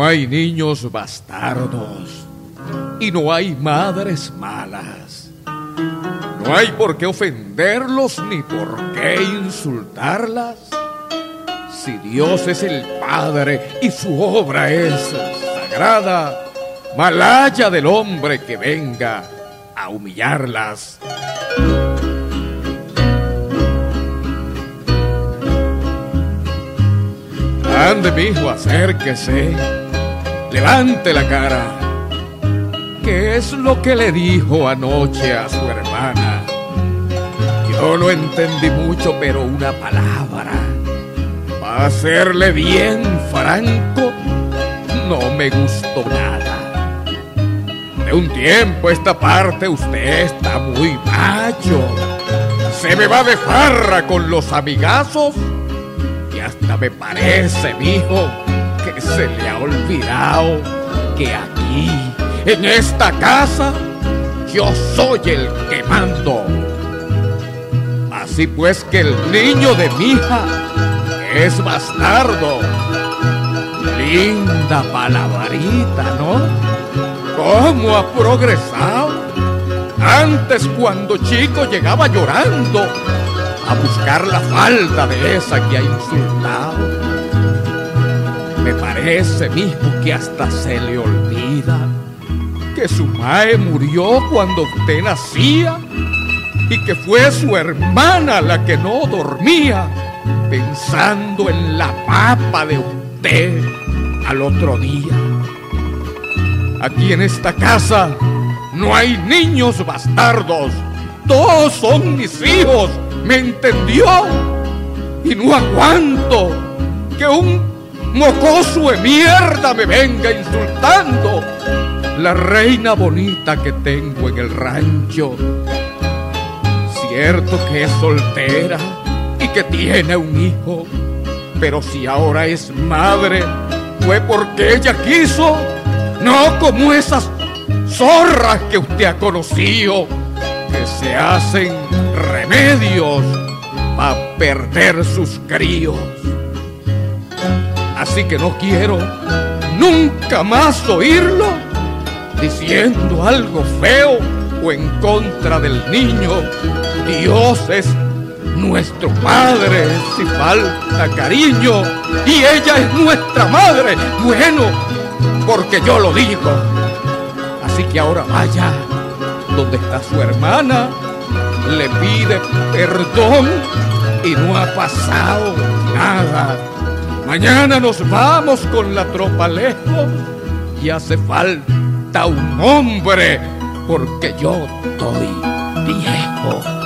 hay niños bastardos y no hay madres malas. No hay por qué ofenderlos ni por qué insultarlas. Si Dios es el Padre y su obra es sagrada, mal haya del hombre que venga a humillarlas. Ande, mijo, acérquese, levante la cara. ¿Qué es lo que le dijo anoche a su hermana? Yo no entendí mucho, pero una palabra. Para serle bien franco, no me gustó nada. De un tiempo a esta parte usted está muy macho. Se me va de farra con los amigazos y hasta me parece, mijo, que se le ha olvidado que aquí, en esta casa, yo soy el que mando. Así pues que el niño de mi hija es bastardo. Linda palabrita, ¿no? ¿Cómo ha progresado? Antes, cuando chico, llegaba llorando a buscar la falda de esa que ha insultado. Me parece, mijo, que hasta se le olvida que su mae murió cuando usted nacía y que fue su hermana la que no dormía pensando en la papa de usted al otro día. Aquí en esta casa no hay niños bastardos, todos son mis hijos, ¿me entendió? Y no aguanto que un mocoso de mierda me venga insultando la reina bonita que tengo en el rancho. Cierto que es soltera y que tiene un hijo, pero si ahora es madre fue porque ella quiso, no como esas zorras que usted ha conocido, que se hacen remedios para perder sus críos. Así que no quiero nunca más oírlo diciendo algo feo o en contra del niño. Dios es nuestro Padre si falta cariño y ella es nuestra madre. Bueno, porque yo lo digo. Así que ahora vaya donde está su hermana, le pide perdón y no ha pasado nada. Mañana nos vamos con la tropa lejos y hace falta un hombre porque yo estoy viejo.